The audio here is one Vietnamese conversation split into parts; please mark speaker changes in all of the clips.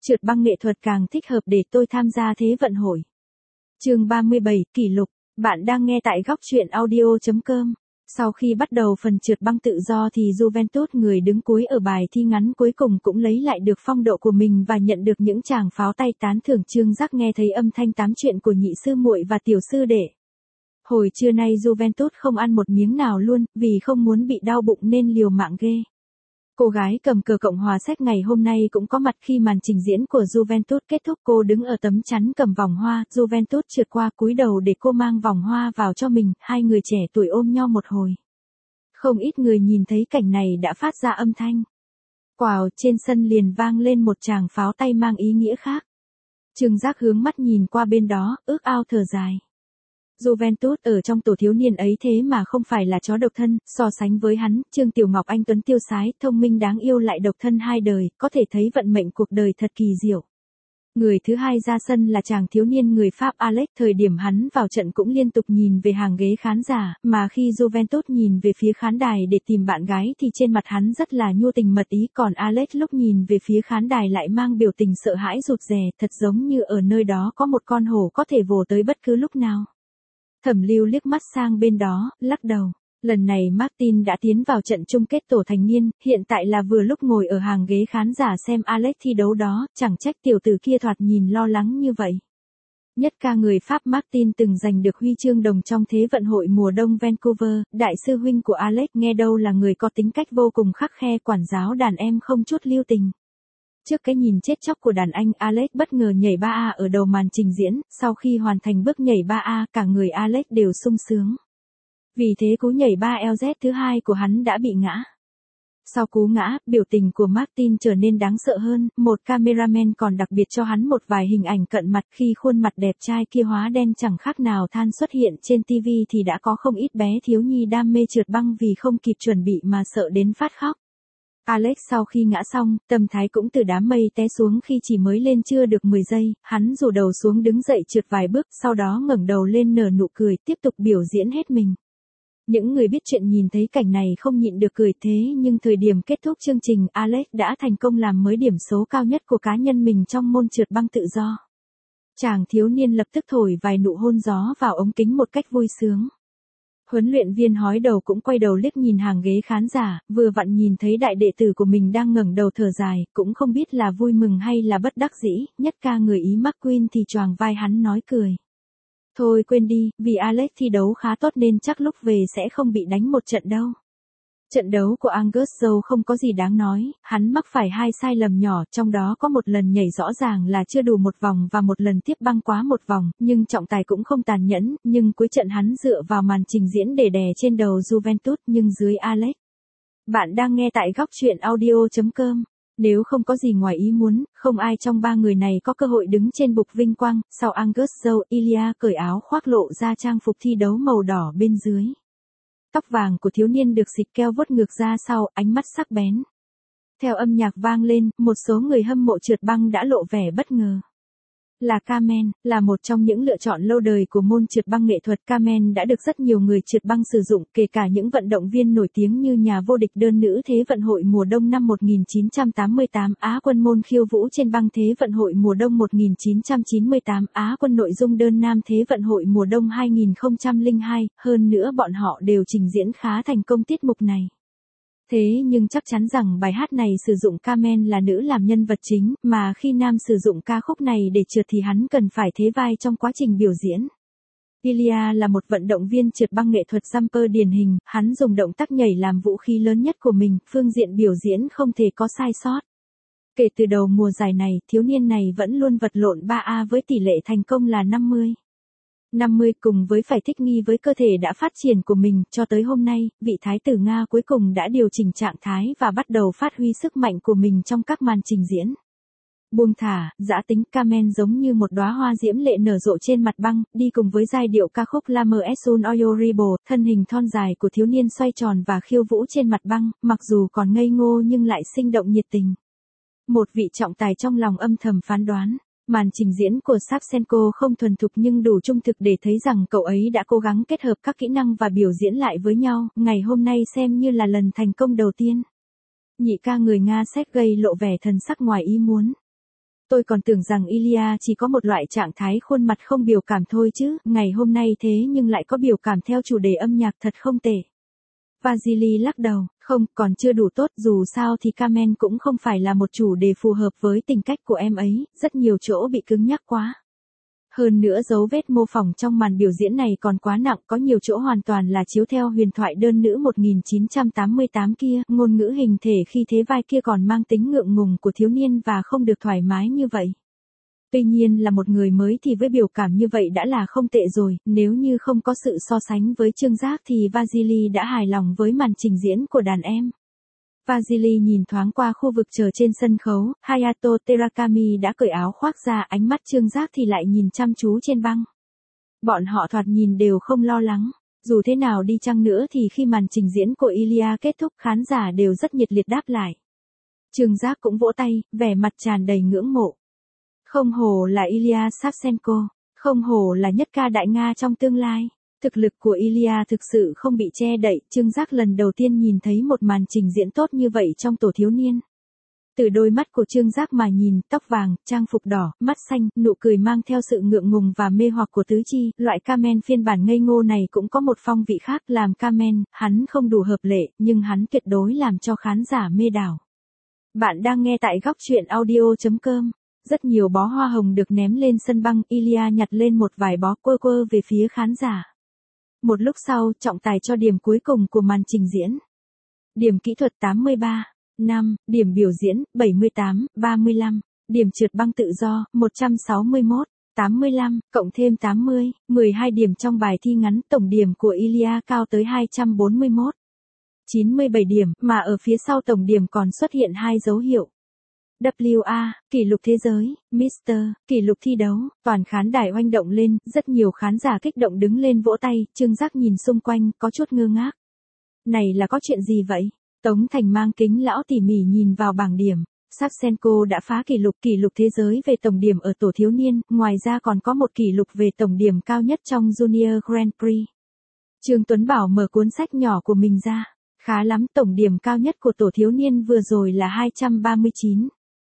Speaker 1: Trượt băng nghệ thuật càng thích hợp để tôi tham gia Thế vận hội. Chương 37, kỷ lục. Bạn đang nghe tại góc truyện audio.com. Sau khi bắt đầu phần trượt băng tự do thì Juventus, người đứng cuối ở bài thi ngắn cuối cùng, cũng lấy lại được phong độ của mình và nhận được những tràng pháo tay tán thưởng. Trương Giác nghe thấy âm thanh tám chuyện của nhị sư muội và tiểu sư đệ. Hồi trưa nay Juventus không ăn một miếng nào luôn, vì không muốn bị đau bụng nên liều mạng ghê. Cô gái cầm cờ Cộng hòa Séc ngày hôm nay cũng có mặt khi màn trình diễn của Juventus kết thúc. Cô đứng ở tấm chắn cầm vòng hoa, Juventus trượt qua cúi đầu để cô mang vòng hoa vào cho mình, hai người trẻ tuổi ôm nhau một hồi. Không ít người nhìn thấy cảnh này đã phát ra âm thanh. Quào, trên sân liền vang lên một tràng pháo tay mang ý nghĩa khác. Trương Giác hướng mắt nhìn qua bên đó, ước ao thở dài. Juventus ở trong tổ thiếu niên ấy thế mà không phải là chó độc thân, so sánh với hắn, Trương Tiểu Ngọc anh tuấn tiêu sái, thông minh đáng yêu lại độc thân hai đời, có thể thấy vận mệnh cuộc đời thật kỳ diệu. Người thứ hai ra sân là chàng thiếu niên người Pháp Alex. Thời điểm hắn vào trận cũng liên tục nhìn về hàng ghế khán giả, mà khi Juventus nhìn về phía khán đài để tìm bạn gái thì trên mặt hắn rất là nhu tình mật ý, còn Alex lúc nhìn về phía khán đài lại mang biểu tình sợ hãi rụt rè, thật giống như ở nơi đó có một con hổ có thể vồ tới bất cứ lúc nào. Thẩm Lưu liếc mắt sang bên đó, lắc đầu. Lần này Martin đã tiến vào trận chung kết tổ thành niên, hiện tại là vừa lúc ngồi ở hàng ghế khán giả xem Alex thi đấu đó, chẳng trách tiểu tử kia thoạt nhìn lo lắng như vậy. Nhất ca người Pháp Martin từng giành được huy chương đồng trong Thế vận hội mùa đông Vancouver, đại sư huynh của Alex nghe đâu là người có tính cách vô cùng khắc khe, quản giáo đàn em không chút lưu tình. Trước cái nhìn chết chóc của đàn anh, Alex bất ngờ nhảy 3A ở đầu màn trình diễn, sau khi hoàn thành bước nhảy 3A, cả người Alex đều sung sướng. Vì thế cú nhảy 3LZ thứ hai của hắn đã bị ngã. Sau cú ngã, biểu tình của Martin trở nên đáng sợ hơn, một cameraman còn đặc biệt cho hắn một vài hình ảnh cận mặt. Khi khuôn mặt đẹp trai kia hóa đen chẳng khác nào than xuất hiện trên TV thì đã có không ít bé thiếu nhi đam mê trượt băng vì không kịp chuẩn bị mà sợ đến phát khóc. Alex sau khi ngã xong, tâm thái cũng từ đám mây té xuống khi chỉ mới lên chưa được 10 giây, hắn rủ đầu xuống đứng dậy trượt vài bước, sau đó ngẩng đầu lên nở nụ cười, tiếp tục biểu diễn hết mình. Những người biết chuyện nhìn thấy cảnh này không nhịn được cười, thế nhưng thời điểm kết thúc chương trình, Alex đã thành công làm mới điểm số cao nhất của cá nhân mình trong môn trượt băng tự do. Chàng thiếu niên lập tức thổi vài nụ hôn gió vào ống kính một cách vui sướng. Huấn luyện viên hói đầu cũng quay đầu liếc nhìn hàng ghế khán giả, vừa vặn nhìn thấy đại đệ tử của mình đang ngẩng đầu thở dài, cũng không biết là vui mừng hay là bất đắc dĩ. Nhất ca người Ý McQueen thì choàng vai hắn nói cười. Thôi quên đi, vì Alex thi đấu khá tốt nên chắc lúc về sẽ không bị đánh một trận đâu. Trận đấu của Angus Joe không có gì đáng nói, hắn mắc phải hai sai lầm nhỏ, trong đó có một lần nhảy rõ ràng là chưa đủ một vòng và một lần tiếp băng quá một vòng, nhưng trọng tài cũng không tàn nhẫn, nhưng cuối trận hắn dựa vào màn trình diễn để đè trên đầu Juventus nhưng dưới Alex. Bạn đang nghe tại góc truyện audio.com. Nếu không có gì ngoài ý muốn, không ai trong ba người này có cơ hội đứng trên bục vinh quang. Sau Angus Joe, Ilya cởi áo khoác lộ ra trang phục thi đấu màu đỏ bên dưới. Tóc vàng của thiếu niên được xịt keo vuốt ngược ra sau, ánh mắt sắc bén. Theo âm nhạc vang lên, một số người hâm mộ trượt băng đã lộ vẻ bất ngờ. Là Carmen, là một trong những lựa chọn lâu đời của môn trượt băng nghệ thuật. Carmen đã được rất nhiều người trượt băng sử dụng, kể cả những vận động viên nổi tiếng như nhà vô địch đơn nữ Thế vận hội mùa đông năm 1988, Á quân môn khiêu vũ trên băng Thế vận hội mùa đông 1998, Á quân nội dung đơn nam Thế vận hội mùa đông 2002, hơn nữa bọn họ đều trình diễn khá thành công tiết mục này. Thế nhưng chắc chắn rằng bài hát này sử dụng Carmen là nữ làm nhân vật chính, mà khi nam sử dụng ca khúc này để trượt thì hắn cần phải thế vai trong quá trình biểu diễn. Ilya là một vận động viên trượt băng nghệ thuật jumper điển hình, hắn dùng động tác nhảy làm vũ khí lớn nhất của mình, phương diện biểu diễn không thể có sai sót. Kể từ đầu mùa giải này, thiếu niên này vẫn luôn vật lộn 3A với tỷ lệ thành công là 50. Cùng với phải thích nghi với cơ thể đã phát triển của mình, cho tới hôm nay, vị thái tử Nga cuối cùng đã điều chỉnh trạng thái và bắt đầu phát huy sức mạnh của mình trong các màn trình diễn. Buông thả, dã tính, Carmen giống như một đóa hoa diễm lệ nở rộ trên mặt băng, đi cùng với giai điệu ca khúc La Mer es un horrible, thân hình thon dài của thiếu niên xoay tròn và khiêu vũ trên mặt băng, mặc dù còn ngây ngô nhưng lại sinh động nhiệt tình. Một vị trọng tài trong lòng âm thầm phán đoán. Màn trình diễn của Savchenko không thuần thục nhưng đủ trung thực để thấy rằng cậu ấy đã cố gắng kết hợp các kỹ năng và biểu diễn lại với nhau, ngày hôm nay xem như là lần thành công đầu tiên. Nhị ca người Nga Sergei lộ vẻ thần sắc ngoài ý muốn. Tôi còn tưởng rằng Ilya chỉ có một loại trạng thái khuôn mặt không biểu cảm thôi chứ, ngày hôm nay thế nhưng lại có biểu cảm theo chủ đề âm nhạc thật không tệ. Vasily lắc đầu, không, còn chưa đủ tốt, dù sao thì Carmen cũng không phải là một chủ đề phù hợp với tính cách của em ấy, rất nhiều chỗ bị cứng nhắc quá. Hơn nữa dấu vết mô phỏng trong màn biểu diễn này còn quá nặng, có nhiều chỗ hoàn toàn là chiếu theo huyền thoại đơn nữ 1988 kia, ngôn ngữ hình thể khi thế vai kia còn mang tính ngượng ngùng của thiếu niên và không được thoải mái như vậy. Tuy nhiên là một người mới thì với biểu cảm như vậy đã là không tệ rồi, nếu như không có sự so sánh với Trương Giác thì Vasily đã hài lòng với màn trình diễn của đàn em. Vasily nhìn thoáng qua khu vực chờ trên sân khấu, Hayato Terakami đã cởi áo khoác ra, ánh mắt Trương Giác thì lại nhìn chăm chú trên băng. Bọn họ thoạt nhìn đều không lo lắng. Dù thế nào đi chăng nữa thì khi màn trình diễn của Ilya kết thúc khán giả đều rất nhiệt liệt đáp lại. Trương Giác cũng vỗ tay, vẻ mặt tràn đầy ngưỡng mộ. Không hổ là Ilya Savchenko, không hổ là nhất ca đại Nga trong tương lai. Thực lực của Ilya thực sự không bị che đậy, Trương Giác lần đầu tiên nhìn thấy một màn trình diễn tốt như vậy trong tổ thiếu niên. Từ đôi mắt của Trương Giác mà nhìn, tóc vàng, trang phục đỏ, mắt xanh, nụ cười mang theo sự ngượng ngùng và mê hoặc của tứ chi, loại Carmen phiên bản ngây ngô này cũng có một phong vị khác, làm Carmen, hắn không đủ hợp lệ, nhưng hắn tuyệt đối làm cho khán giả mê đảo. Bạn đang nghe tại góc truyện audio.com. Rất nhiều bó hoa hồng được ném lên sân băng, Ilya nhặt lên một vài bó quơ về phía khán giả. Một lúc sau, trọng tài cho điểm cuối cùng của màn trình diễn. Điểm kỹ thuật 83, 5, điểm biểu diễn, 78, 35, điểm trượt băng tự do, 161, 85, cộng thêm 80, 12 điểm trong bài thi ngắn, tổng điểm của Ilya cao tới 241, 97 điểm, mà ở phía sau tổng điểm còn xuất hiện hai dấu hiệu. WA, kỷ lục thế giới, Mr. kỷ lục thi đấu, toàn khán đài oanh động lên, rất nhiều khán giả kích động đứng lên vỗ tay, Trương Giác nhìn xung quanh, có chút ngơ ngác. Này là có chuyện gì vậy? Tống Thành mang kính lão tỉ mỉ nhìn vào bảng điểm. Savchenko đã phá kỷ lục thế giới về tổng điểm ở tổ thiếu niên, ngoài ra còn có một kỷ lục về tổng điểm cao nhất trong Junior Grand Prix. Trương Tuấn Bảo mở cuốn sách nhỏ của mình ra. Khá lắm, tổng điểm cao nhất của tổ thiếu niên vừa rồi là 239.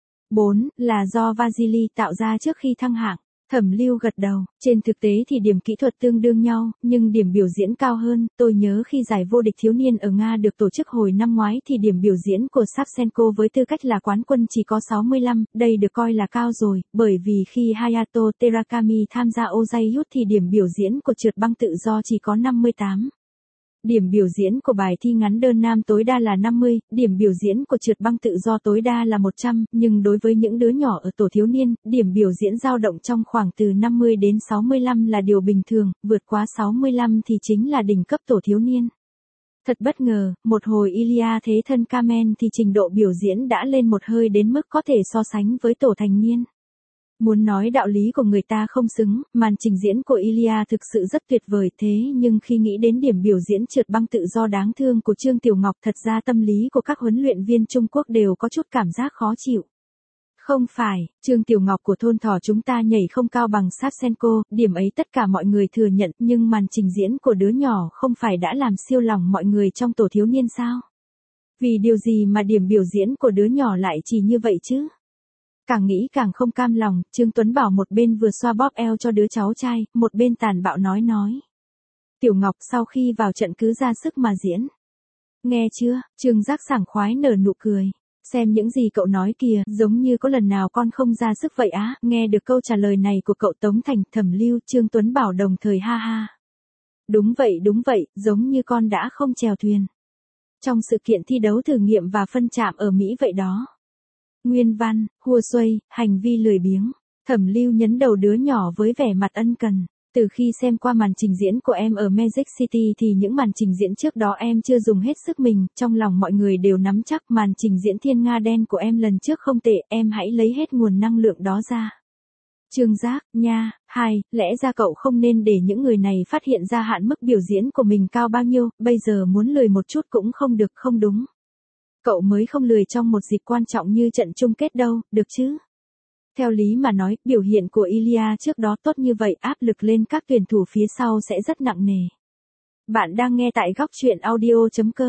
Speaker 1: 4, là do Vasily tạo ra trước khi thăng hạng. Thẩm Lưu gật đầu, trên thực tế thì điểm kỹ thuật tương đương nhau, nhưng điểm biểu diễn cao hơn. Tôi nhớ khi giải vô địch thiếu niên ở Nga được tổ chức hồi năm ngoái thì điểm biểu diễn của Savchenko với tư cách là quán quân chỉ có 65, đây được coi là cao rồi, bởi vì khi Hayato Terakami tham gia Ozayut thì điểm biểu diễn của trượt băng tự do chỉ có 58. Điểm biểu diễn của bài thi ngắn đơn nam tối đa là 50, điểm biểu diễn của trượt băng tự do tối đa là 100, nhưng đối với những đứa nhỏ ở tổ thiếu niên, điểm biểu diễn dao động trong khoảng từ 50 đến 65 là điều bình thường, vượt quá 65 thì chính là đỉnh cấp tổ thiếu niên. Thật bất ngờ, một hồi Ilya thế thân Carmen thì trình độ biểu diễn đã lên một hơi đến mức có thể so sánh với tổ thành niên. Muốn nói đạo lý của người ta không xứng, màn trình diễn của Ilya thực sự rất tuyệt vời, thế nhưng khi nghĩ đến điểm biểu diễn trượt băng tự do đáng thương của Trương Tiểu Ngọc, thật ra tâm lý của các huấn luyện viên Trung Quốc đều có chút cảm giác khó chịu. Không phải, Trương Tiểu Ngọc của thôn Thỏ chúng ta nhảy không cao bằng Savchenko, điểm ấy tất cả mọi người thừa nhận, nhưng màn trình diễn của đứa nhỏ không phải đã làm siêu lòng mọi người trong tổ thiếu niên sao? Vì điều gì mà điểm biểu diễn của đứa nhỏ lại chỉ như vậy chứ? Càng nghĩ càng không cam lòng, Trương Tuấn Bảo một bên vừa xoa bóp eo cho đứa cháu trai, một bên tàn bạo nói. Tiểu Ngọc sau khi vào trận cứ ra sức mà diễn. Nghe chưa, Trương Giác sảng khoái nở nụ cười. Xem những gì cậu nói kìa, giống như có lần nào con không ra sức vậy á. Nghe được câu trả lời này của cậu Tống Thành, Thẩm Lưu, Trương Tuấn Bảo đồng thời ha ha. Đúng vậy, giống như con đã không chèo thuyền. Trong sự kiện thi đấu thử nghiệm và phân chạm ở Mỹ vậy đó. Nguyên văn, hùa xuây, hành vi lười biếng. Thẩm Lưu nhấn đầu đứa nhỏ với vẻ mặt ân cần. Từ khi xem qua màn trình diễn của em ở Magic City thì những màn trình diễn trước đó em chưa dùng hết sức mình, trong lòng mọi người đều nắm chắc màn trình diễn Thiên Nga đen của em lần trước không tệ, em hãy lấy hết nguồn năng lượng đó ra. Trương Giác, nha, lẽ ra cậu không nên để những người này phát hiện ra hạn mức biểu diễn của mình cao bao nhiêu, bây giờ muốn lười một chút cũng không được, không đúng. Cậu mới không lười trong một dịp quan trọng như trận chung kết đâu, được chứ? Theo lý mà nói, biểu hiện của Ilya trước đó tốt như vậy, áp lực lên các tuyển thủ phía sau sẽ rất nặng nề. Bạn đang nghe tại góc truyện audio.com.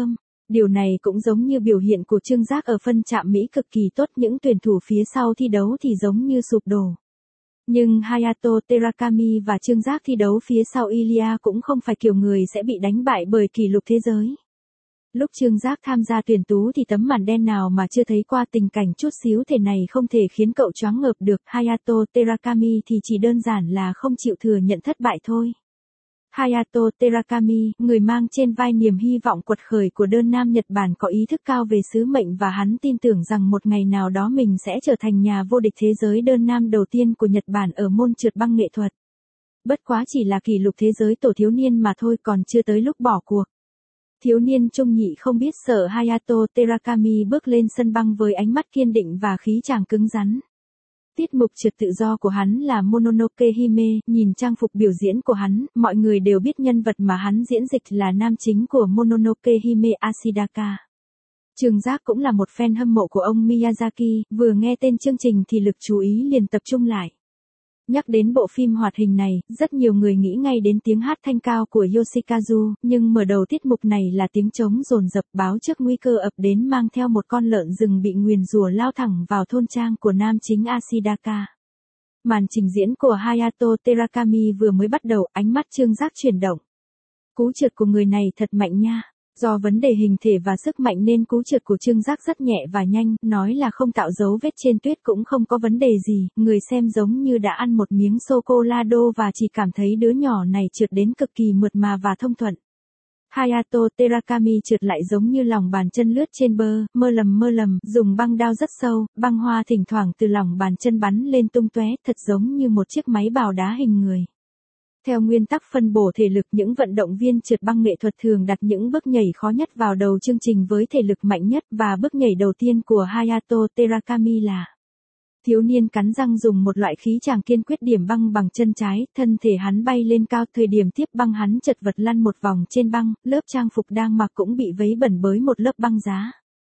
Speaker 1: Điều này cũng giống như biểu hiện của Trương Giác ở phân trạm Mỹ cực kỳ tốt, những tuyển thủ phía sau thi đấu thì giống như sụp đổ. Nhưng Hayato Terakami và Trương Giác thi đấu phía sau Ilya cũng không phải kiểu người sẽ bị đánh bại bởi kỷ lục thế giới. Lúc Trương Giác tham gia tuyển tú thì tấm màn đen nào mà chưa thấy qua, tình cảnh chút xíu thể này không thể khiến cậu choáng ngợp được. Hayato Terakami thì chỉ đơn giản là không chịu thừa nhận thất bại thôi. Hayato Terakami, người mang trên vai niềm hy vọng quật khởi của đơn nam Nhật Bản, có ý thức cao về sứ mệnh và hắn tin tưởng rằng một ngày nào đó mình sẽ trở thành nhà vô địch thế giới đơn nam đầu tiên của Nhật Bản ở môn trượt băng nghệ thuật. Bất quá chỉ là kỷ lục thế giới tổ thiếu niên mà thôi, còn chưa tới lúc bỏ cuộc. Thiếu niên trung nhị không biết sợ Hayato Terakami bước lên sân băng với ánh mắt kiên định và khí chàng cứng rắn. Tiết mục trượt tự do của hắn là Mononoke Hime, nhìn trang phục biểu diễn của hắn, mọi người đều biết nhân vật mà hắn diễn dịch là nam chính của Mononoke Hime Ashidaka. Trương Giác cũng là một fan hâm mộ của ông Miyazaki, vừa nghe tên chương trình thì lực chú ý liền tập trung lại. Nhắc đến bộ phim hoạt hình này, rất nhiều người nghĩ ngay đến tiếng hát thanh cao của Yoshikazu, nhưng mở đầu tiết mục này là tiếng trống dồn dập báo trước nguy cơ ập đến, mang theo một con lợn rừng bị nguyền rủa lao thẳng vào thôn trang của nam chính Ashidaka. Màn trình diễn của Hayato Terakami vừa mới bắt đầu, ánh mắt Trương Giác chuyển động. Cú trượt của người này thật mạnh nha. Do vấn đề hình thể và sức mạnh nên cú trượt của Trương Giác rất nhẹ và nhanh, nói là không tạo dấu vết trên tuyết cũng không có vấn đề gì, người xem giống như đã ăn một miếng sô-cô-la-đô và chỉ cảm thấy đứa nhỏ này trượt đến cực kỳ mượt mà và thông thuận. Hayato Terakami trượt lại giống như lòng bàn chân lướt trên bơ, mơ lầm, dùng băng đao rất sâu, băng hoa thỉnh thoảng từ lòng bàn chân bắn lên tung tóe, thật giống như một chiếc máy bào đá hình người. Theo nguyên tắc phân bổ thể lực, những vận động viên trượt băng nghệ thuật thường đặt những bước nhảy khó nhất vào đầu chương trình với thể lực mạnh nhất, và bước nhảy đầu tiên của Hayato Terakami là thiếu niên cắn răng dùng một loại khí chàng kiên quyết điểm băng bằng chân trái, thân thể hắn bay lên cao, thời điểm tiếp băng hắn chật vật lăn một vòng trên băng, lớp trang phục đang mặc cũng bị vấy bẩn bởi một lớp băng giá.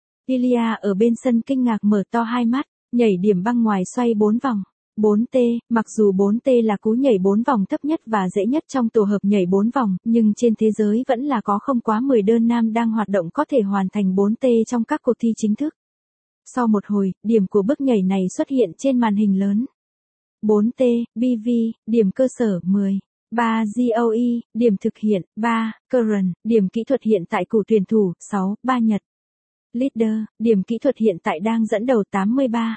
Speaker 1: Ilya ở bên sân kinh ngạc mở to hai mắt, nhảy điểm băng ngoài xoay 4 vòng. 4T, mặc dù 4T là cú nhảy 4 vòng thấp nhất và dễ nhất trong tổ hợp nhảy 4 vòng, nhưng trên thế giới vẫn là có không quá 10 đơn nam đang hoạt động có thể hoàn thành 4T trong các cuộc thi chính thức. Sau một hồi, điểm của bước nhảy này xuất hiện trên màn hình lớn. 4T, BV, điểm cơ sở 10. 3 GOE, điểm thực hiện, 3, Current, điểm kỹ thuật hiện tại của tuyển thủ, 6, 3 Nhật. Leader, điểm kỹ thuật hiện tại đang dẫn đầu 83.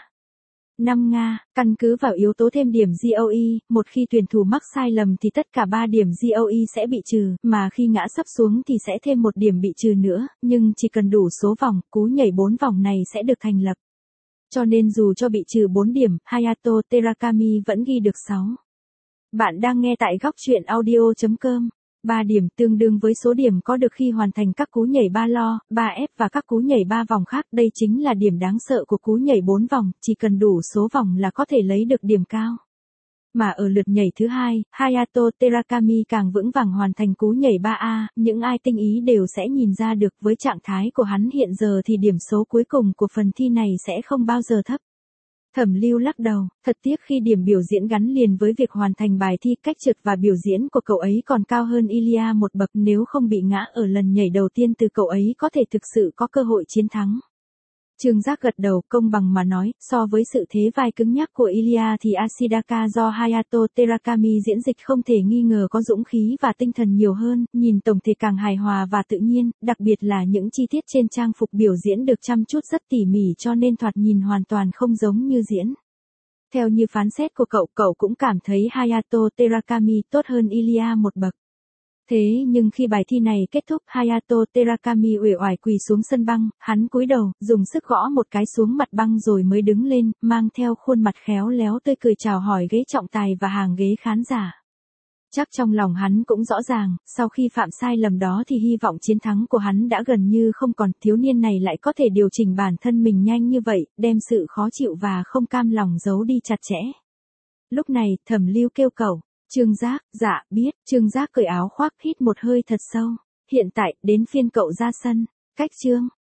Speaker 1: 5 Nga, căn cứ vào yếu tố thêm điểm GOE, một khi tuyển thủ mắc sai lầm thì tất cả 3 điểm GOE sẽ bị trừ, mà khi ngã sấp xuống thì sẽ thêm một điểm bị trừ nữa, nhưng chỉ cần đủ số vòng, cú nhảy 4 vòng này sẽ được thành lập. Cho nên dù cho bị trừ 4 điểm, Hayato Terakami vẫn ghi được 6. Bạn đang nghe tại góc truyện audio.com. 3 điểm tương đương với số điểm có được khi hoàn thành các cú nhảy 3 lo, 3F và các cú nhảy 3 vòng khác. Đây chính là điểm đáng sợ của cú nhảy 4 vòng, chỉ cần đủ số vòng là có thể lấy được điểm cao. Mà ở lượt nhảy thứ hai, Hayato Terakami càng vững vàng hoàn thành cú nhảy 3A, những ai tinh ý đều sẽ nhìn ra được với trạng thái của hắn hiện giờ thì điểm số cuối cùng của phần thi này sẽ không bao giờ thấp. Thẩm Lưu lắc đầu, thật tiếc khi điểm biểu diễn gắn liền với việc hoàn thành bài thi, cách trượt và biểu diễn của cậu ấy còn cao hơn Ilya một bậc, nếu không bị ngã ở lần nhảy đầu tiên từ cậu ấy có thể thực sự có cơ hội chiến thắng. Trương Giác gật đầu, công bằng mà nói, so với sự thế vai cứng nhắc của Ilya thì Ashidaka do Hayato Terakami diễn dịch không thể nghi ngờ có dũng khí và tinh thần nhiều hơn, nhìn tổng thể càng hài hòa và tự nhiên, đặc biệt là những chi tiết trên trang phục biểu diễn được chăm chút rất tỉ mỉ cho nên thoạt nhìn hoàn toàn không giống như diễn. Theo như phán xét của cậu cũng cảm thấy Hayato Terakami tốt hơn Ilya một bậc. Thế nhưng khi bài thi này kết thúc, Hayato Terakami uể oải quỳ xuống sân băng, hắn cúi đầu, dùng sức gõ một cái xuống mặt băng rồi mới đứng lên, mang theo khuôn mặt khéo léo tươi cười chào hỏi ghế trọng tài và hàng ghế khán giả. Chắc trong lòng hắn cũng rõ ràng, sau khi phạm sai lầm đó thì hy vọng chiến thắng của hắn đã gần như không còn, thiếu niên này lại có thể điều chỉnh bản thân mình nhanh như vậy, đem sự khó chịu và không cam lòng giấu đi chặt chẽ. Lúc này, Thẩm Lưu kêu cậu. Trương Giác, dạ, biết. Trương Giác cởi áo khoác, hít một hơi thật sâu. Hiện tại, đến phiên cậu ra sân. Cách Trương.